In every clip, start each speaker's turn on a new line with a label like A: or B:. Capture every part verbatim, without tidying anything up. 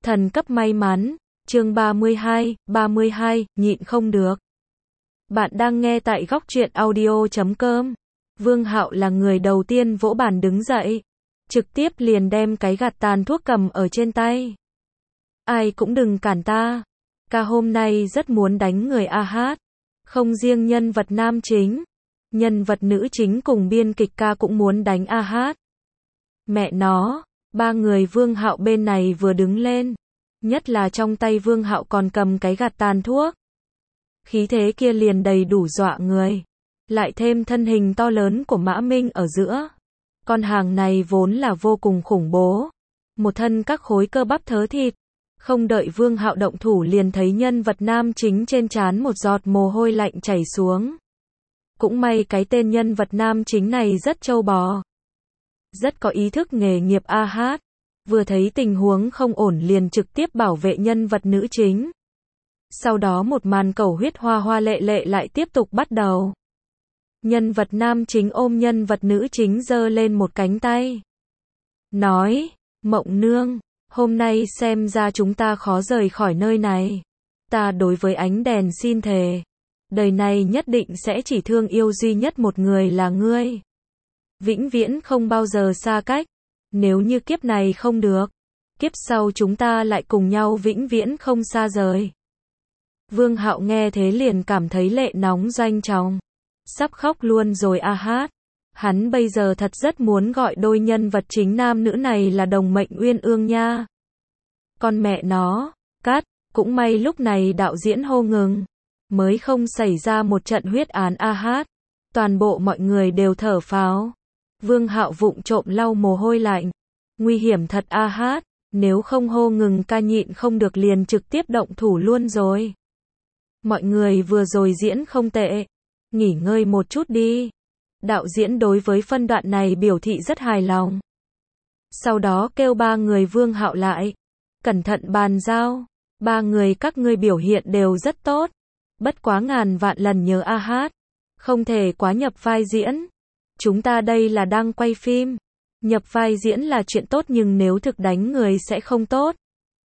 A: Thần cấp may mắn, chương ba mươi hai, ba mươi hai, nhịn không được. Bạn đang nghe tại góc truyện audio chấm com. Vương Hạo là người đầu tiên vỗ bàn đứng dậy, trực tiếp liền đem cái gạt tàn thuốc cầm ở trên tay. Ai cũng đừng cản ta. Ca hôm nay rất muốn đánh người a hát. Không riêng nhân vật nam chính, nhân vật nữ chính cùng biên kịch ca cũng muốn đánh a hát. Mẹ nó, ba người Vương Hạo bên này vừa đứng lên, nhất là trong tay Vương Hạo còn cầm cái gạt tàn thuốc. Khí thế kia liền đầy đủ dọa người. Lại thêm thân hình to lớn của Mã Minh ở giữa. Con hàng này vốn là vô cùng khủng bố. Một thân các khối cơ bắp thớ thịt. Không đợi Vương Hạo động thủ liền thấy nhân vật nam chính trên trán một giọt mồ hôi lạnh chảy xuống. Cũng may cái tên nhân vật nam chính này rất trâu bò. Rất có ý thức nghề nghiệp a hát. Vừa thấy tình huống không ổn liền trực tiếp bảo vệ nhân vật nữ chính. Sau đó một màn cầu huyết hoa hoa lệ lệ lại tiếp tục bắt đầu. Nhân vật nam chính ôm nhân vật nữ chính giơ lên một cánh tay. Nói, Mộng Nương, hôm nay xem ra chúng ta khó rời khỏi nơi này. Ta đối với ánh đèn xin thề. Đời này nhất định sẽ chỉ thương yêu duy nhất một người là ngươi. Vĩnh viễn không bao giờ xa cách. Nếu như kiếp này không được, kiếp sau chúng ta lại cùng nhau vĩnh viễn không xa rời. Vương Hạo nghe thế liền cảm thấy lệ nóng doanh tròng. Sắp khóc luôn rồi a hát. Hắn bây giờ thật rất muốn gọi đôi nhân vật chính nam nữ này là đồng mệnh uyên ương nha. Con mẹ nó, cắt, cũng may lúc này đạo diễn hô ngừng. Mới không xảy ra một trận huyết án a hát. Toàn bộ mọi người đều thở phào. Vương Hạo vụng trộm lau mồ hôi lạnh. Nguy hiểm thật a hát, nếu không hô ngừng ca nhịn không được liền trực tiếp động thủ luôn rồi. Mọi người vừa rồi diễn không tệ. Nghỉ ngơi một chút đi. Đạo diễn đối với phân đoạn này biểu thị rất hài lòng. Sau đó kêu ba người Vương Hạo lại. Cẩn thận bàn giao. Ba người các ngươi biểu hiện đều rất tốt. Bất quá ngàn vạn lần nhớ a hát. Không thể quá nhập vai diễn. Chúng ta đây là đang quay phim. Nhập vai diễn là chuyện tốt nhưng nếu thực đánh người sẽ không tốt.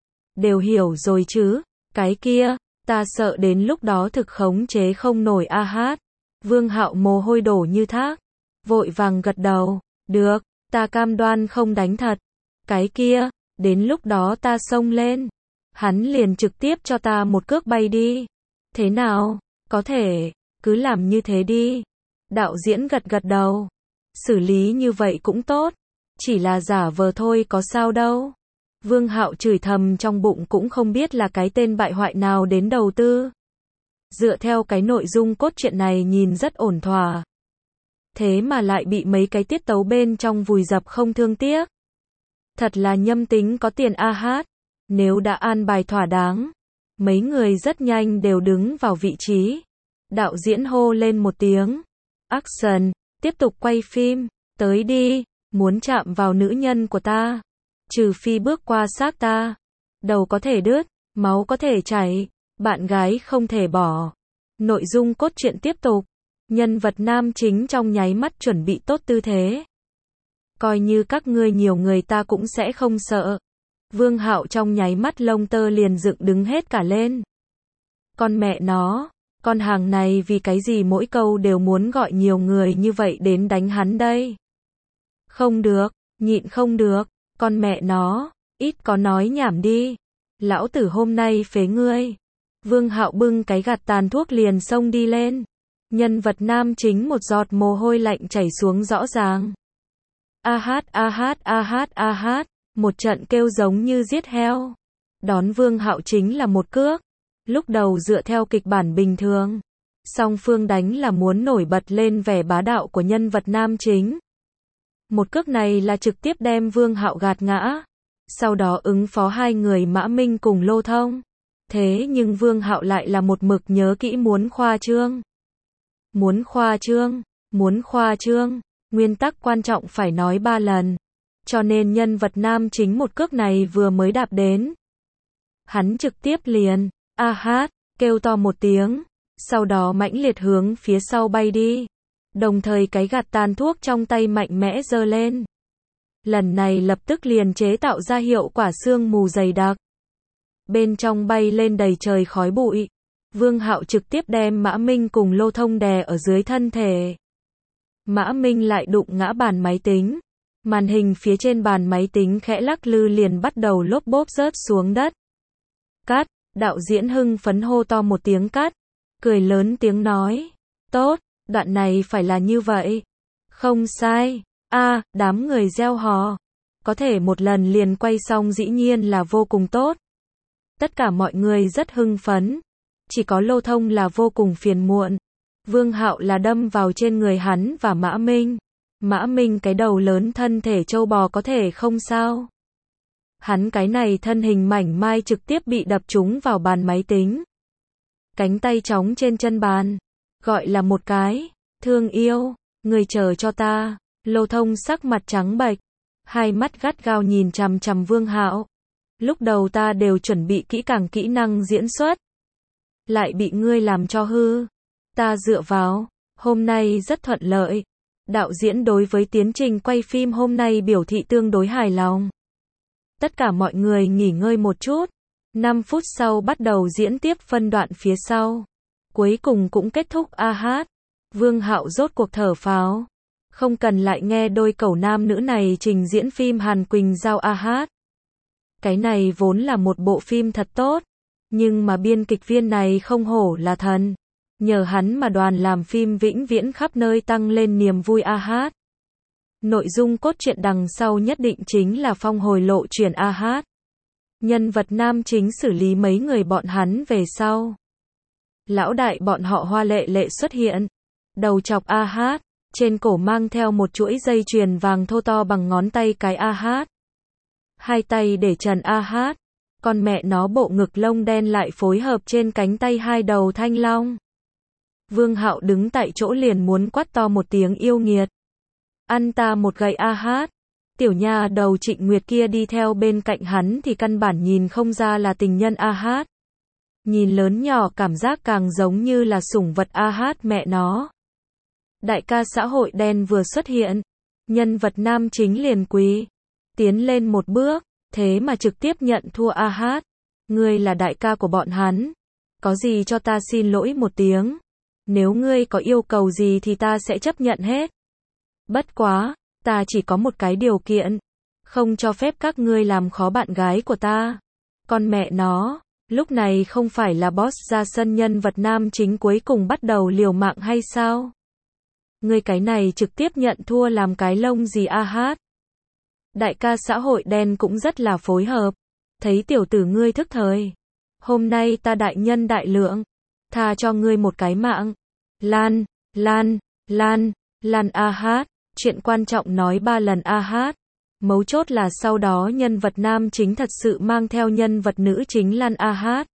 A: Đều hiểu rồi chứ. Cái kia, ta sợ đến lúc đó thực khống chế không nổi a hát. Vương Hạo mồ hôi đổ như thác. Vội vàng gật đầu. Được, ta cam đoan không đánh thật. Cái kia, đến lúc đó ta xông lên. Hắn liền trực tiếp cho ta một cước bay đi. Thế nào? Có thể, cứ làm như thế đi. Đạo diễn gật gật đầu. Xử lý như vậy cũng tốt. Chỉ là giả vờ thôi có sao đâu. Vương Hạo chửi thầm trong bụng cũng không biết là cái tên bại hoại nào đến đầu tư. Dựa theo cái nội dung cốt truyện này nhìn rất ổn thỏa. Thế mà lại bị mấy cái tiết tấu bên trong vùi dập không thương tiếc. Thật là nhâm tính có tiền a hát. Nếu đã an bài thỏa đáng. Mấy người rất nhanh đều đứng vào vị trí. Đạo diễn hô lên một tiếng. Action, tiếp tục quay phim. Tới đi, muốn chạm vào nữ nhân của ta. Trừ phi bước qua xác ta. Đầu có thể đứt, máu có thể chảy. Bạn gái không thể bỏ. Nội dung cốt truyện tiếp tục. Nhân vật nam chính trong nháy mắt chuẩn bị tốt tư thế. Coi như các ngươi nhiều người ta cũng sẽ không sợ. Vương Hạo trong nháy mắt lông tơ liền dựng đứng hết cả lên. Con mẹ nó, con hàng này vì cái gì mỗi câu đều muốn gọi nhiều người như vậy đến đánh hắn đây. Không được, nhịn không được, con mẹ nó, ít có nói nhảm đi. Lão tử hôm nay phế ngươi. Vương Hạo bưng cái gạt tàn thuốc liền xông đi lên. Nhân vật nam chính một giọt mồ hôi lạnh chảy xuống rõ ràng. A hát a hát a hát a hát, một trận kêu giống như giết heo. Đón Vương Hạo chính là một cước. Lúc đầu dựa theo kịch bản bình thường, song phương đánh là muốn nổi bật lên vẻ bá đạo của nhân vật nam chính. Một cước này là trực tiếp đem Vương Hạo gạt ngã. Sau đó ứng phó hai người Mã Minh cùng Lô Thông. Thế nhưng Vương Hạo lại là một mực nhớ kỹ muốn khoa trương. Muốn khoa trương, muốn khoa trương, nguyên tắc quan trọng phải nói ba lần. Cho nên nhân vật nam chính một cước này vừa mới đạp đến. Hắn trực tiếp liền, a hát, kêu to một tiếng. Sau đó mãnh liệt hướng phía sau bay đi. Đồng thời cái gạt tàn thuốc trong tay mạnh mẽ giơ lên. Lần này lập tức liền chế tạo ra hiệu quả sương mù dày đặc. bên trong bay lên đầy trời khói bụi. Vương Hạo trực tiếp đem Mã Minh cùng Lô Thông đè ở dưới thân thể. Mã Minh lại đụng ngã bàn máy tính. Màn hình phía trên bàn máy tính khẽ lắc lư liền bắt đầu lốp bốp rớt xuống đất. Cắt, đạo diễn hưng phấn hô to một tiếng cắt. Cười lớn tiếng nói. Tốt, đoạn này phải là như vậy. Không sai. A, đám người reo hò. Có thể một lần liền quay xong dĩ nhiên là vô cùng tốt. Tất cả mọi người rất hưng phấn. Chỉ có Lô Thông là vô cùng phiền muộn. Vương Hạo là đâm vào trên người hắn và Mã Minh. Mã Minh cái đầu lớn thân thể trâu bò có thể không sao. Hắn cái này thân hình mảnh mai trực tiếp bị đập trúng vào bàn máy tính. Cánh tay trống trên chân bàn. Gọi là một cái. Thương yêu. Người chờ cho ta. Lô Thông sắc mặt trắng bệch. Hai mắt gắt gao nhìn chằm chằm Vương Hạo. Lúc đầu ta đều chuẩn bị kỹ càng kỹ năng diễn xuất. Lại bị ngươi làm cho hư. Ta dựa vào. Hôm nay rất thuận lợi. Đạo diễn đối với tiến trình quay phim hôm nay biểu thị tương đối hài lòng. Tất cả mọi người nghỉ ngơi một chút. năm phút sau bắt đầu diễn tiếp phân đoạn phía sau. Cuối cùng cũng kết thúc a hát. Vương Hạo rốt cuộc thở phào. Không cần lại nghe đôi cẩu nam nữ này trình diễn phim Hàn Quỳnh Giao a hát. Cái này vốn là một bộ phim thật tốt. Nhưng mà biên kịch viên này không hổ là thần. Nhờ hắn mà đoàn làm phim vĩnh viễn khắp nơi tăng lên niềm vui a hát. Nội dung cốt truyện đằng sau nhất định chính là phong hồi lộ chuyển a hát. Nhân vật nam chính xử lý mấy người bọn hắn về sau. Lão đại bọn họ Hoa Lệ Lệ xuất hiện. Đầu chọc a hát. Trên cổ mang theo một chuỗi dây chuyền vàng thô to bằng ngón tay cái a hát. Hai tay để trần a hát. Con mẹ nó bộ ngực lông đen lại phối hợp trên cánh tay hai đầu thanh long. Vương Hạo đứng tại chỗ liền muốn quát to một tiếng yêu nghiệt. Ăn ta một gậy a hát. Tiểu nha đầu Trịnh Nguyệt kia đi theo bên cạnh hắn thì căn bản nhìn không ra là tình nhân a hát. Nhìn lớn nhỏ cảm giác càng giống như là sủng vật a hát mẹ nó. Đại ca xã hội đen vừa xuất hiện. Nhân vật nam chính liền quỳ. Tiến lên một bước. Thế mà trực tiếp nhận thua a hát. Ngươi là đại ca của bọn hắn. Có gì cho ta xin lỗi một tiếng. Nếu ngươi có yêu cầu gì thì ta sẽ chấp nhận hết. Bất quá, ta chỉ có một cái điều kiện. Không cho phép các ngươi làm khó bạn gái của ta. Con mẹ nó, lúc này không phải là boss ra sân nhân vật nam chính cuối cùng bắt đầu liều mạng hay sao? Ngươi cái này trực tiếp nhận thua làm cái lông gì a hát. Đại ca xã hội đen cũng rất là phối hợp. Thấy tiểu tử ngươi thức thời. Hôm nay ta đại nhân đại lượng. Tha cho ngươi một cái mạng. Lan, Lan, Lan, Lan a hát. Chuyện quan trọng nói ba lần a hát. Mấu chốt là sau đó nhân vật nam chính thật sự mang theo nhân vật nữ chính Lan a hát.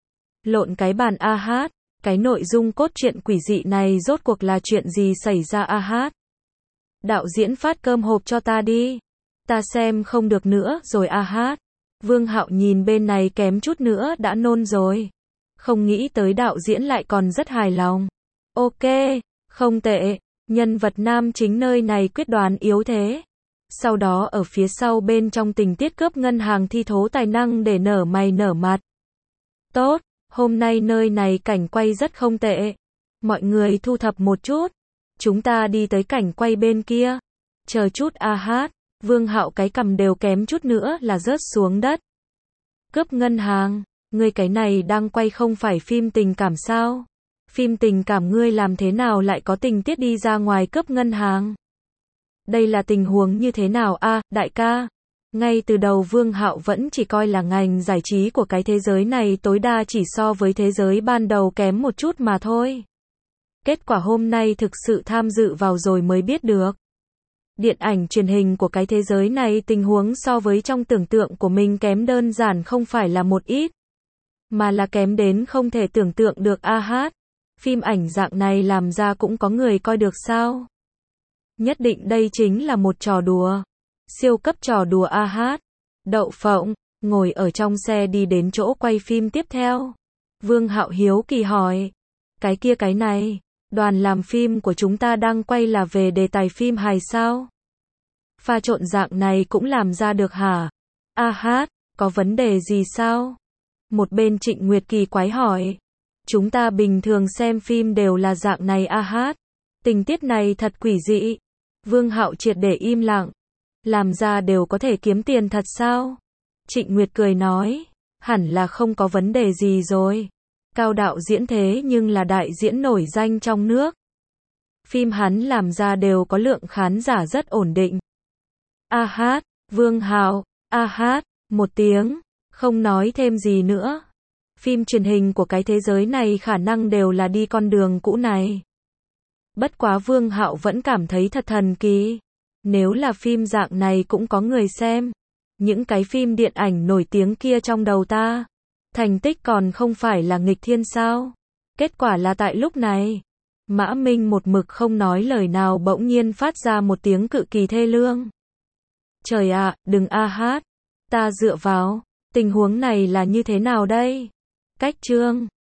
A: Lộn cái bàn a hát. Cái nội dung cốt truyện quỷ dị này rốt cuộc là chuyện gì xảy ra a hát. Đạo diễn phát cơm hộp cho ta đi. Ta xem không được nữa rồi a hát. Vương Hạo nhìn bên này kém chút nữa đã nôn rồi. Không nghĩ tới đạo diễn lại còn rất hài lòng. Ok, không tệ. Nhân vật nam chính nơi này quyết đoán yếu thế. Sau đó ở phía sau bên trong tình tiết cướp ngân hàng thi thố tài năng để nở mày nở mặt. Tốt, hôm nay nơi này cảnh quay rất không tệ. Mọi người thu thập một chút. Chúng ta đi tới cảnh quay bên kia. Chờ chút a hát. Vương Hạo cái cằm đều kém chút nữa là rớt xuống đất. Cướp ngân hàng, ngươi cái này đang quay không phải phim tình cảm sao? Phim tình cảm ngươi làm thế nào lại có tình tiết đi ra ngoài cướp ngân hàng? Đây là tình huống như thế nào a, à, đại ca? Ngay từ đầu Vương Hạo vẫn chỉ coi là ngành giải trí của cái thế giới này tối đa chỉ so với thế giới ban đầu kém một chút mà thôi. Kết quả hôm nay thực sự tham dự vào rồi mới biết được. Điện ảnh truyền hình của cái thế giới này tình huống so với trong tưởng tượng của mình kém đơn giản không phải là một ít. Mà là kém đến không thể tưởng tượng được a hát. Phim ảnh dạng này làm ra cũng có người coi được sao? Nhất định đây chính là một trò đùa. Siêu cấp trò đùa a hát. Đậu phộng, ngồi ở trong xe đi đến chỗ quay phim tiếp theo. Vương Hạo hiếu kỳ hỏi. Cái kia cái này. Đoàn làm phim của chúng ta đang quay là về đề tài phim hài sao? Pha trộn dạng này cũng làm ra được hả? A hát, có vấn đề gì sao? Một bên Trịnh Nguyệt kỳ quái hỏi. Chúng ta bình thường xem phim đều là dạng này a hát. Tình tiết này thật quỷ dị. Vương Hạo triệt để im lặng. Làm ra đều có thể kiếm tiền thật sao? Trịnh Nguyệt cười nói. Hẳn là không có vấn đề gì rồi. Cao đạo diễn thế nhưng là đại diễn nổi danh trong nước. Phim hắn làm ra đều có lượng khán giả rất ổn định. A hát, Vương Hạo, a hát, một tiếng, không nói thêm gì nữa. Phim truyền hình của cái thế giới này khả năng đều là đi con đường cũ này. Bất quá Vương Hạo vẫn cảm thấy thật thần kỳ. Nếu là phim dạng này cũng có người xem. Những cái phim điện ảnh nổi tiếng kia trong đầu ta. Thành tích còn không phải là nghịch thiên sao? Kết quả là tại lúc này. Mã Minh một mực không nói lời nào bỗng nhiên phát ra một tiếng cự kỳ thê lương. Trời ạ, đừng a hát. Ta dựa vào. Tình huống này là như thế nào đây? Cách chương